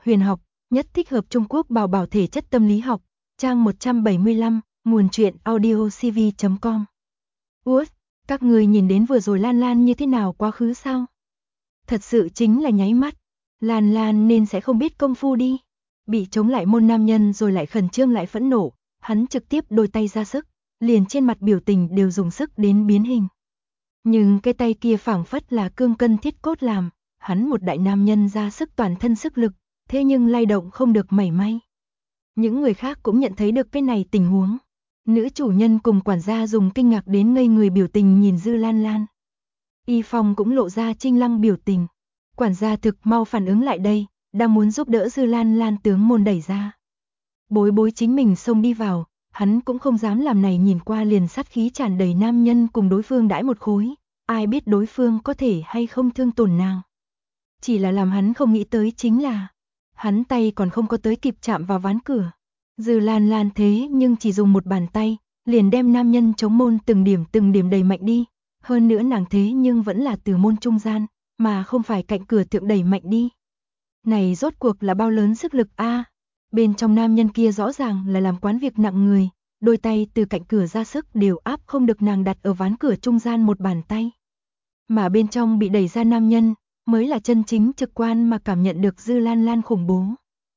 huyền học, nhất thích hợp Trung Quốc bảo bảo thể chất tâm lý học, trang 175, nguồn truyện audiocv.com. Út, các người nhìn đến vừa rồi Lan Lan như thế nào quá khứ sao? Thật sự chính là nháy mắt, Lan Lan nên sẽ không biết công phu đi. Bị chống lại môn nam nhân rồi lại khẩn trương lại phẫn nộ, hắn trực tiếp đôi tay ra sức, liền trên mặt biểu tình đều dùng sức đến biến hình. Nhưng cái tay kia phảng phất là cương cân thiết cốt làm, hắn một đại nam nhân ra sức toàn thân sức lực, thế nhưng lay động không được mảy may. Những người khác cũng nhận thấy được cái này tình huống. Nữ chủ nhân cùng quản gia dùng kinh ngạc đến ngây người biểu tình nhìn Dư Lan Lan. Y Phong cũng lộ ra trinh lăng biểu tình. Quản gia thực mau phản ứng lại đây, đang muốn giúp đỡ Dư Lan Lan tướng môn đẩy ra. Bối bối chính mình xông đi vào, hắn cũng không dám làm này, nhìn qua liền sát khí tràn đầy nam nhân cùng đối phương đãi một khối, ai biết đối phương có thể hay không thương tổn nàng. Chỉ là làm hắn không nghĩ tới chính là, hắn tay còn không có tới kịp chạm vào ván cửa. Dư Lan Lan thế nhưng chỉ dùng một bàn tay, liền đem nam nhân chống môn từng điểm đẩy mạnh đi. Hơn nữa nàng thế nhưng vẫn là từ môn trung gian, mà không phải cạnh cửa thượng đẩy mạnh đi. Này rốt cuộc là bao lớn sức lực a? Bên trong nam nhân kia rõ ràng là làm quán việc nặng người, đôi tay từ cạnh cửa ra sức đều áp không được nàng đặt ở ván cửa trung gian một bàn tay. Mà bên trong bị đẩy ra nam nhân, mới là chân chính trực quan mà cảm nhận được Dư Lan Lan khủng bố.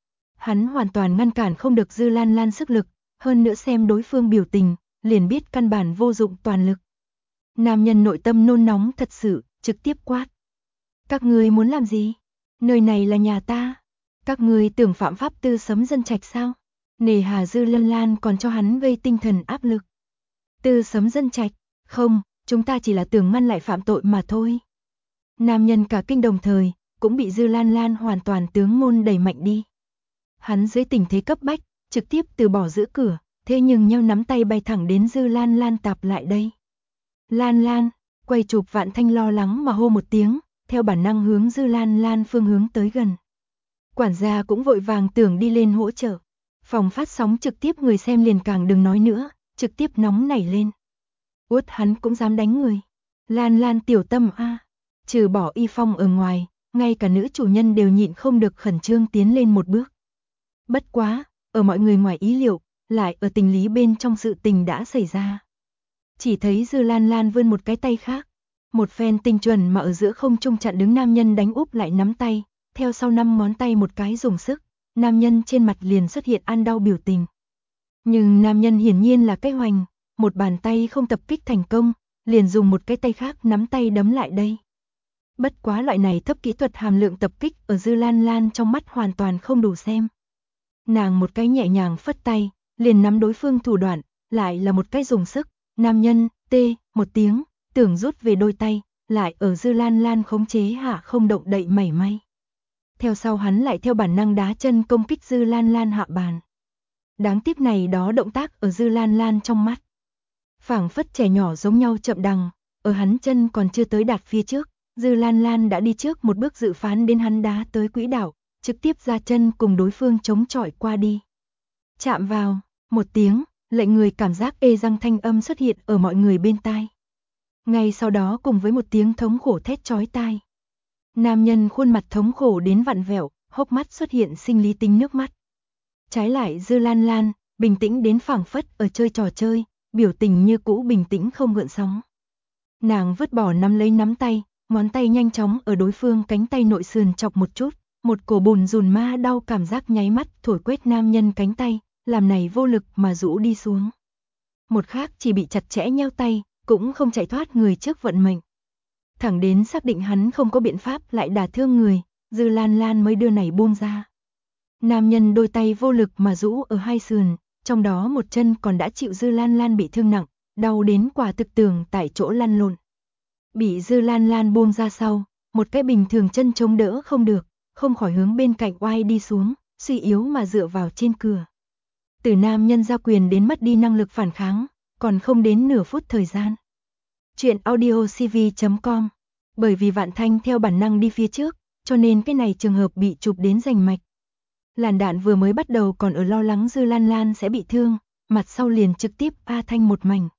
Hắn hoàn toàn ngăn cản không được Dư Lan Lan sức lực, hơn nữa xem đối phương biểu tình, liền biết căn bản vô dụng toàn lực. Nam nhân nội tâm nôn nóng thật sự, trực tiếp quát. Các ngươi muốn làm gì? Nơi này là nhà ta. Các ngươi tưởng phạm pháp tư sấm dân trạch sao? Nề hà Dư Lan Lan còn cho hắn gây tinh thần áp lực. Tư sấm dân trạch? Không, chúng ta chỉ là tưởng ngăn lại phạm tội mà thôi. Nam nhân cả kinh đồng thời, cũng bị Dư Lan Lan hoàn toàn tướng môn đẩy mạnh đi. Hắn dưới tình thế cấp bách, trực tiếp từ bỏ giữ cửa, thế nhưng nhau nắm tay bay thẳng đến Dư Lan Lan tạp lại đây. Lan Lan, quay chụp Vạn Thanh lo lắng mà hô một tiếng, theo bản năng hướng Dư Lan Lan phương hướng tới gần. Quản gia cũng vội vàng tưởng đi lên hỗ trợ. Phòng phát sóng trực tiếp người xem liền càng đừng nói nữa, trực tiếp nóng nảy lên. Út hắn cũng dám đánh người. Lan Lan tiểu tâm a. Trừ bỏ Y Phong ở ngoài, ngay cả nữ chủ nhân đều nhịn không được khẩn trương tiến lên một bước. Bất quá, ở mọi người ngoài ý liệu, lại ở tình lý bên trong sự tình đã xảy ra. Chỉ thấy Dư Lan Lan vươn một cái tay khác, một phen tinh chuẩn mà ở giữa không trung chặn đứng nam nhân đánh úp lại nắm tay, theo sau 5 ngón tay một cái dùng sức, nam nhân trên mặt liền xuất hiện ăn đau biểu tình. Nhưng nam nhân hiển nhiên là cái hoành, một bàn tay không tập kích thành công, liền dùng một cái tay khác nắm tay đấm lại đây. Bất quá loại này thấp kỹ thuật hàm lượng tập kích ở Dư Lan Lan trong mắt hoàn toàn không đủ xem. Nàng một cái nhẹ nhàng phất tay, liền nắm đối phương thủ đoạn, lại là một cái dùng sức, nam nhân, tê, một tiếng, tưởng rút về đôi tay, lại ở Dư Lan Lan khống chế hạ không động đậy mảy may. Theo sau hắn lại theo bản năng đá chân công kích Dư Lan Lan hạ bàn. Đáng tiếc này đó động tác ở Dư Lan Lan trong mắt. Phảng phất trẻ nhỏ giống nhau chậm đằng, ở hắn chân còn chưa tới đạt phía trước, Dư Lan Lan đã đi trước một bước dự phán đến hắn đá tới quỹ đạo, trực tiếp ra chân cùng đối phương chống chọi qua đi. Chạm vào, một tiếng, lệnh người cảm giác ê răng thanh âm xuất hiện ở mọi người bên tai. Ngay sau đó cùng với một tiếng thống khổ thét chói tai. Nam nhân khuôn mặt thống khổ đến vặn vẹo, hốc mắt xuất hiện sinh lý tính nước mắt. Trái lại Dư Lan Lan, bình tĩnh đến phảng phất ở chơi trò chơi, biểu tình như cũ bình tĩnh không gợn sóng. Nàng vứt bỏ nắm lấy nắm tay, ngón tay nhanh chóng ở đối phương cánh tay nội sườn chọc một chút, một cổ bùn rùn ma đau cảm giác nháy mắt thổi quét nam nhân cánh tay, làm này vô lực mà rũ đi xuống. Một khác chỉ bị chặt chẽ nheo tay, cũng không chạy thoát người trước vận mệnh. Thẳng đến xác định hắn không có biện pháp lại đả thương người, Dư Lan Lan mới đưa này buông ra. Nam nhân đôi tay vô lực mà rũ ở hai sườn, trong đó một chân còn đã chịu Dư Lan Lan bị thương nặng, đau đến quả thực tưởng tại chỗ lăn lộn. Bị Dư Lan Lan buông ra sau, một cái bình thường chân chống đỡ không được, không khỏi hướng bên cạnh oai đi xuống, suy yếu mà dựa vào trên cửa. Từ nam nhân ra quyền đến mất đi năng lực phản kháng, còn không đến nửa phút thời gian. Chuyện audiocv.com. Bởi vì Vạn Thanh theo bản năng đi phía trước, cho nên cái này trường hợp bị chụp đến rành mạch. Làn đạn vừa mới bắt đầu còn ở lo lắng Dư Lan Lan sẽ bị thương, mặt sau liền trực tiếp A Thanh một mảnh.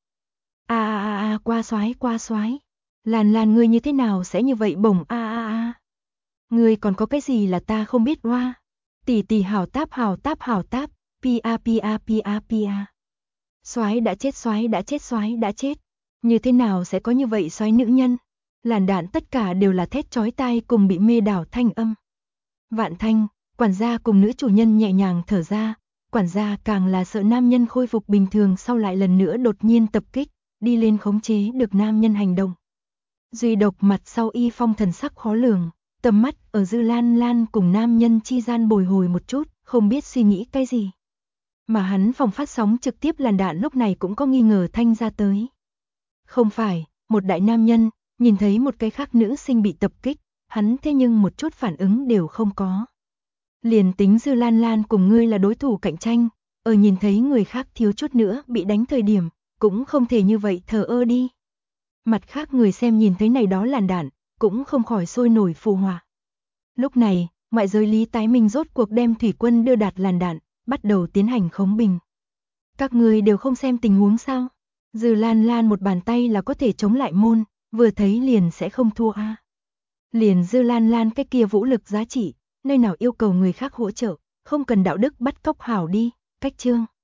Qua xoái. Lan Lan ngươi như thế nào sẽ như vậy bổng Ngươi còn có cái gì là ta không biết oa? Tỷ tỷ hảo táp hảo táp hảo táp, pia pia pia pia. Soái đã chết soái đã chết soái đã chết. Như thế nào sẽ có như vậy soái nữ nhân? Làn đạn tất cả đều là thét chói tai cùng bị mê đảo thanh âm. Vạn Thanh, quản gia cùng nữ chủ nhân nhẹ nhàng thở ra, quản gia càng là sợ nam nhân khôi phục bình thường sau lại lần nữa đột nhiên tập kích, đi lên khống chế được nam nhân hành động. Duy độc mặt sau Y Phong thần sắc khó lường, tầm mắt ở Dư Lan Lan cùng nam nhân chi gian bồi hồi một chút, không biết suy nghĩ cái gì. Mà hắn phòng phát sóng trực tiếp làn đạn lúc này cũng có nghi ngờ thanh ra tới. Không phải, một đại nam nhân, nhìn thấy một cái khác nữ sinh bị tập kích, hắn thế nhưng một chút phản ứng đều không có. Liền tính Dư Lan Lan cùng ngươi là đối thủ cạnh tranh, ở nhìn thấy người khác thiếu chút nữa bị đánh thời điểm, cũng không thể như vậy thờ ơ đi. Mặt khác người xem nhìn thấy này đó làn đạn, cũng không khỏi sôi nổi phù hòa. Lúc này, ngoại giới Lý Tái Minh rốt cuộc đem thủy quân đưa đạt làn đạn, bắt đầu tiến hành khống bình. Các người đều không xem tình huống sao? Dư Lan Lan một bàn tay là có thể chống lại môn, vừa thấy liền sẽ không thua a. Liền Dư Lan Lan cái kia vũ lực giá trị, nơi nào yêu cầu người khác hỗ trợ, không cần đạo đức bắt cóc hảo đi, cách chương.